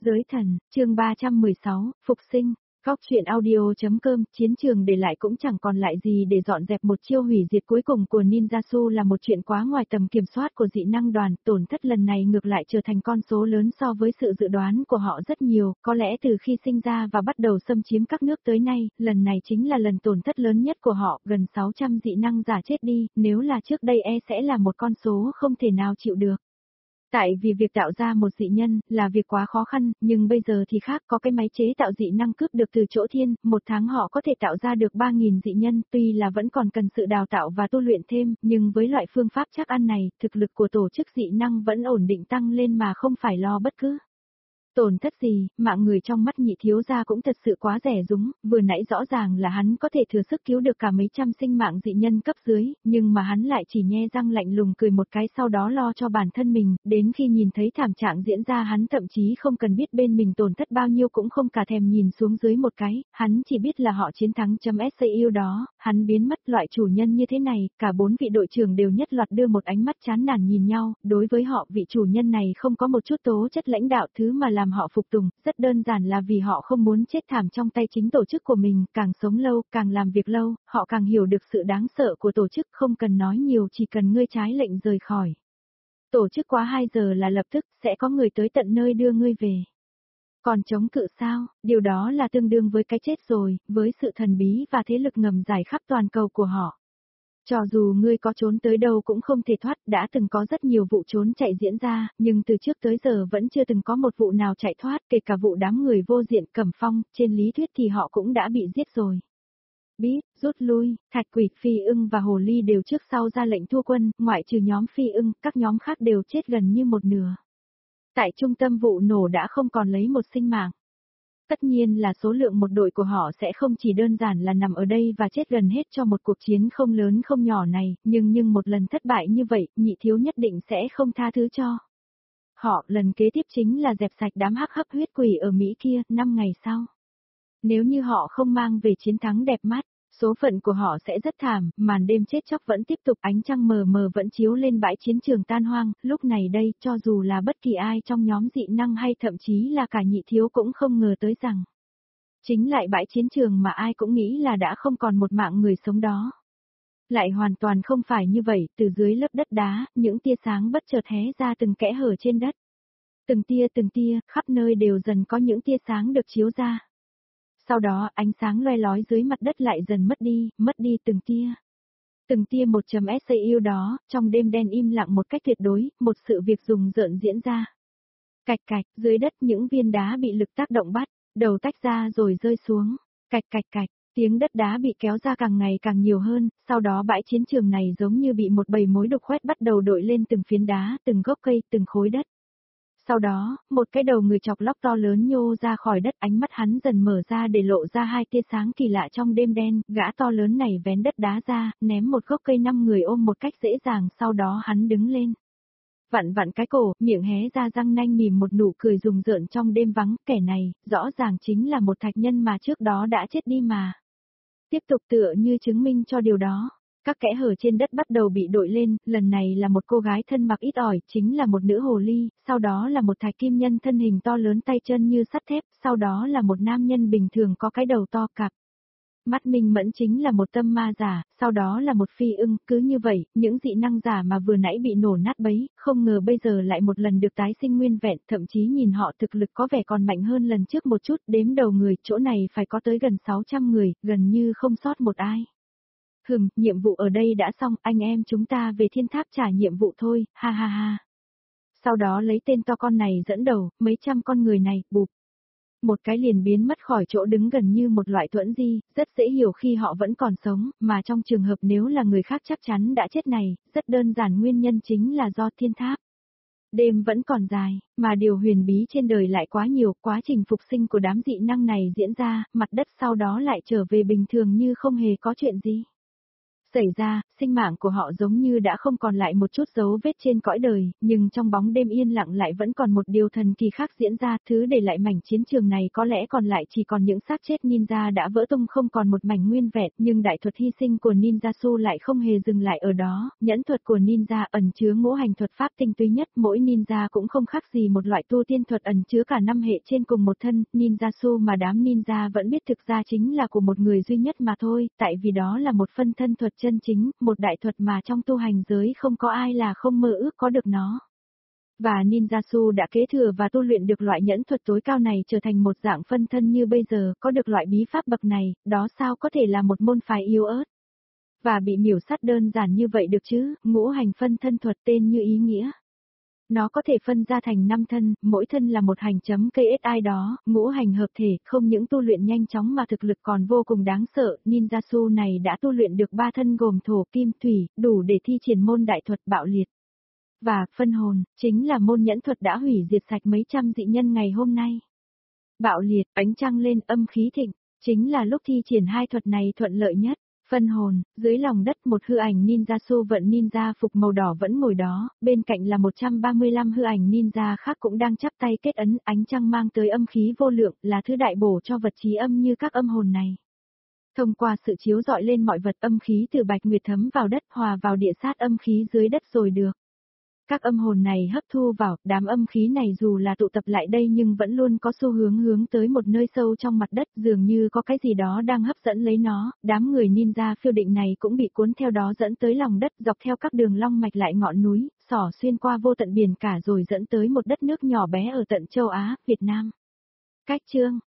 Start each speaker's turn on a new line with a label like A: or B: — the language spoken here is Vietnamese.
A: Giới thần, chương 316, Phục sinh. Góc truyện audio.com, chiến trường để lại cũng chẳng còn lại gì để dọn dẹp một chiêu hủy diệt cuối cùng của Ninjasu là một chuyện quá ngoài tầm kiểm soát của dị năng đoàn, tổn thất lần này ngược lại trở thành con số lớn so với sự dự đoán của họ rất nhiều, có lẽ từ khi sinh ra và bắt đầu xâm chiếm các nước tới nay, lần này chính là lần tổn thất lớn nhất của họ, gần 600 dị năng giả chết đi, nếu là trước đây sẽ là một con số không thể nào chịu được. Tại vì việc tạo ra một dị nhân là việc quá khó khăn, nhưng bây giờ thì khác, có cái máy chế tạo dị năng cướp được từ chỗ thiên, một tháng họ có thể tạo ra được 3.000 dị nhân, tuy là vẫn còn cần sự đào tạo và tu luyện thêm, nhưng với loại phương pháp chắc ăn này, thực lực của tổ chức dị năng vẫn ổn định tăng lên mà không phải lo bất cứ tổn thất gì, mạng người trong mắt Nhị thiếu gia cũng thật sự quá rẻ rúng, vừa nãy rõ ràng là hắn có thể thừa sức cứu được cả mấy trăm sinh mạng dị nhân cấp dưới, nhưng mà hắn lại chỉ nhe răng lạnh lùng cười một cái sau đó lo cho bản thân mình, đến khi nhìn thấy thảm trạng diễn ra hắn thậm chí không cần biết bên mình tổn thất bao nhiêu cũng không cả thèm nhìn xuống dưới một cái, hắn chỉ biết là họ chiến thắng .SCU đó, hắn biến mất loại chủ nhân như thế này, cả 4 vị đội trưởng đều nhất loạt đưa một ánh mắt chán nản nhìn nhau, đối với họ vị chủ nhân này không có một chút tố chất lãnh đạo thứ mà làm họ phục tùng, rất đơn giản là vì họ không muốn chết thảm trong tay chính tổ chức của mình, càng sống lâu, càng làm việc lâu, họ càng hiểu được sự đáng sợ của tổ chức, không cần nói nhiều chỉ cần ngươi trái lệnh rời khỏi. Tổ chức quá 2 giờ là lập tức, sẽ có người tới tận nơi đưa ngươi về. Còn chống cự sao, điều đó là tương đương với cái chết rồi, với sự thần bí và thế lực ngầm dài khắp toàn cầu của họ. Cho dù ngươi có trốn tới đâu cũng không thể thoát, đã từng có rất nhiều vụ trốn chạy diễn ra, nhưng từ trước tới giờ vẫn chưa từng có một vụ nào chạy thoát, kể cả vụ đám người vô diện Cẩm Phong, trên lý thuyết thì họ cũng đã bị giết rồi. Biết, rút lui, Thạch Quỷ, Phi Ưng và Hồ Ly đều trước sau ra lệnh thua quân, ngoại trừ nhóm Phi Ưng, các nhóm khác đều chết gần như một nửa. Tại trung tâm vụ nổ đã không còn lấy một sinh mạng. Tất nhiên là số lượng một đội của họ sẽ không chỉ đơn giản là nằm ở đây và chết gần hết cho một cuộc chiến không lớn không nhỏ này, nhưng một lần thất bại như vậy, Nhị thiếu nhất định sẽ không tha thứ cho họ. Lần kế tiếp chính là dẹp sạch đám hắc hấp huyết quỷ ở Mỹ kia, 5 ngày sau. Nếu như họ không mang về chiến thắng đẹp mắt, số phận của họ sẽ rất thảm, màn đêm chết chóc vẫn tiếp tục, ánh trăng mờ mờ vẫn chiếu lên bãi chiến trường tan hoang, lúc này đây, cho dù là bất kỳ ai trong nhóm dị năng hay thậm chí là cả Nhị thiếu cũng không ngờ tới rằng, chính lại bãi chiến trường mà ai cũng nghĩ là đã không còn một mạng người sống đó. Lại hoàn toàn không phải như vậy, từ dưới lớp đất đá, những tia sáng bất chợt hé ra từng kẽ hở trên đất. Từng tia, khắp nơi đều dần có những tia sáng được chiếu ra. Sau đó, ánh sáng loe lói dưới mặt đất lại dần mất đi từng tia. Từng tia 1.SCU đó, trong đêm đen im lặng một cách tuyệt đối, một sự việc rùng rợn diễn ra. Cạch cạch, dưới đất những viên đá bị lực tác động bắt, đầu tách ra rồi rơi xuống. Cạch cạch cạch, tiếng đất đá bị kéo ra càng ngày càng nhiều hơn, sau đó bãi chiến trường này giống như bị một bầy mối đục khoét bắt đầu đội lên từng phiến đá, từng gốc cây, từng khối đất. Sau đó, một cái đầu người chọc lóc to lớn nhô ra khỏi đất, ánh mắt hắn dần mở ra để lộ ra 2 tia sáng kỳ lạ trong đêm đen, gã to lớn này vén đất đá ra, ném một gốc cây 5 người ôm một cách dễ dàng, sau đó hắn đứng lên. Vặn cái cổ, miệng hé ra răng nanh mỉm một nụ cười rùng rợn trong đêm vắng, kẻ này, rõ ràng chính là một thạch nhân mà trước đó đã chết đi mà. Tiếp tục tựa như chứng minh cho điều đó. Các kẽ hở trên đất bắt đầu bị đội lên, lần này là một cô gái thân mặc ít ỏi, chính là một nữ hồ ly, sau đó là một thạch kim nhân thân hình to lớn tay chân như sắt thép, sau đó là một nam nhân bình thường có cái đầu to cặp. Mắt minh mẫn chính là một tâm ma giả, sau đó là một phi ưng, cứ như vậy, những dị năng giả mà vừa nãy bị nổ nát bấy, không ngờ bây giờ lại một lần được tái sinh nguyên vẹn, thậm chí nhìn họ thực lực có vẻ còn mạnh hơn lần trước một chút, đếm đầu người, chỗ này phải có tới gần 600 người, gần như không sót một ai. Nhiệm vụ ở đây đã xong, anh em chúng ta về thiên tháp trả nhiệm vụ thôi, ha ha ha. Sau đó lấy tên to con này dẫn đầu, mấy trăm con người này, bụp. Một cái liền biến mất khỏi chỗ đứng gần như một loại thuẫn di, rất dễ hiểu khi họ vẫn còn sống, mà trong trường hợp nếu là người khác chắc chắn đã chết này, rất đơn giản nguyên nhân chính là do thiên tháp. Đêm vẫn còn dài, mà điều huyền bí trên đời lại quá nhiều, quá trình phục sinh của đám dị năng này diễn ra, mặt đất sau đó lại trở về bình thường như không hề có chuyện gì. Xảy ra, sinh mạng của họ giống như đã không còn lại một chút dấu vết trên cõi đời, nhưng trong bóng đêm yên lặng lại vẫn còn một điều thần kỳ khác diễn ra, thứ để lại mảnh chiến trường này có lẽ còn lại chỉ còn những xác chết ninja đã vỡ tung không còn một mảnh nguyên vẹn, nhưng đại thuật hy sinh của Ninjatsu lại không hề dừng lại ở đó, nhẫn thuật của ninja ẩn chứa ngũ hành thuật pháp tinh túy nhất, mỗi ninja cũng không khác gì một loại tu tiên thuật ẩn chứa cả năm hệ trên cùng một thân, Ninjatsu mà đám ninja vẫn biết thực ra chính là của một người duy nhất mà thôi, tại vì đó là một phân thân thuật chân chính, một đại thuật mà trong tu hành giới không có ai là không mơ ước có được nó. Và Ninjatsu đã kế thừa và tu luyện được loại nhẫn thuật tối cao này trở thành một dạng phân thân như bây giờ, có được loại bí pháp bậc này, đó sao có thể là một môn phái yếu ớt. Và bị miểu sát đơn giản như vậy được chứ, ngũ hành phân thân thuật tên như ý nghĩa. Nó có thể phân ra thành 5 thân, mỗi thân là một hành chấm cây ai đó, ngũ hành hợp thể, không những tu luyện nhanh chóng mà thực lực còn vô cùng đáng sợ, Ninjatsu này đã tu luyện được 3 thân gồm thổ, kim, thủy, đủ để thi triển môn đại thuật bạo liệt. Và, phân hồn, chính là môn nhẫn thuật đã hủy diệt sạch mấy trăm dị nhân ngày hôm nay. Bạo liệt, ánh trăng lên, âm khí thịnh, chính là lúc thi triển hai thuật này thuận lợi nhất. Phân hồn, dưới lòng đất một hư ảnh Ninjatsu vận ninja phục màu đỏ vẫn ngồi đó, bên cạnh là 135 hư ảnh ninja khác cũng đang chắp tay kết ấn, ánh trăng mang tới âm khí vô lượng, là thứ đại bổ cho vật trí âm như các âm hồn này. Thông qua sự chiếu rọi lên mọi vật, âm khí từ bạch nguyệt thấm vào đất hòa vào địa sát âm khí dưới đất rồi được. Các âm hồn này hấp thu vào, đám âm khí này dù là tụ tập lại đây nhưng vẫn luôn có xu hướng tới một nơi sâu trong mặt đất, dường như có cái gì đó đang hấp dẫn lấy nó, đám người ninja phiêu định này cũng bị cuốn theo đó dẫn tới lòng đất, dọc theo các đường long mạch lại ngọn núi, xỏ xuyên qua vô tận biển cả rồi dẫn tới một đất nước nhỏ bé ở tận châu Á, Việt Nam. Cách chương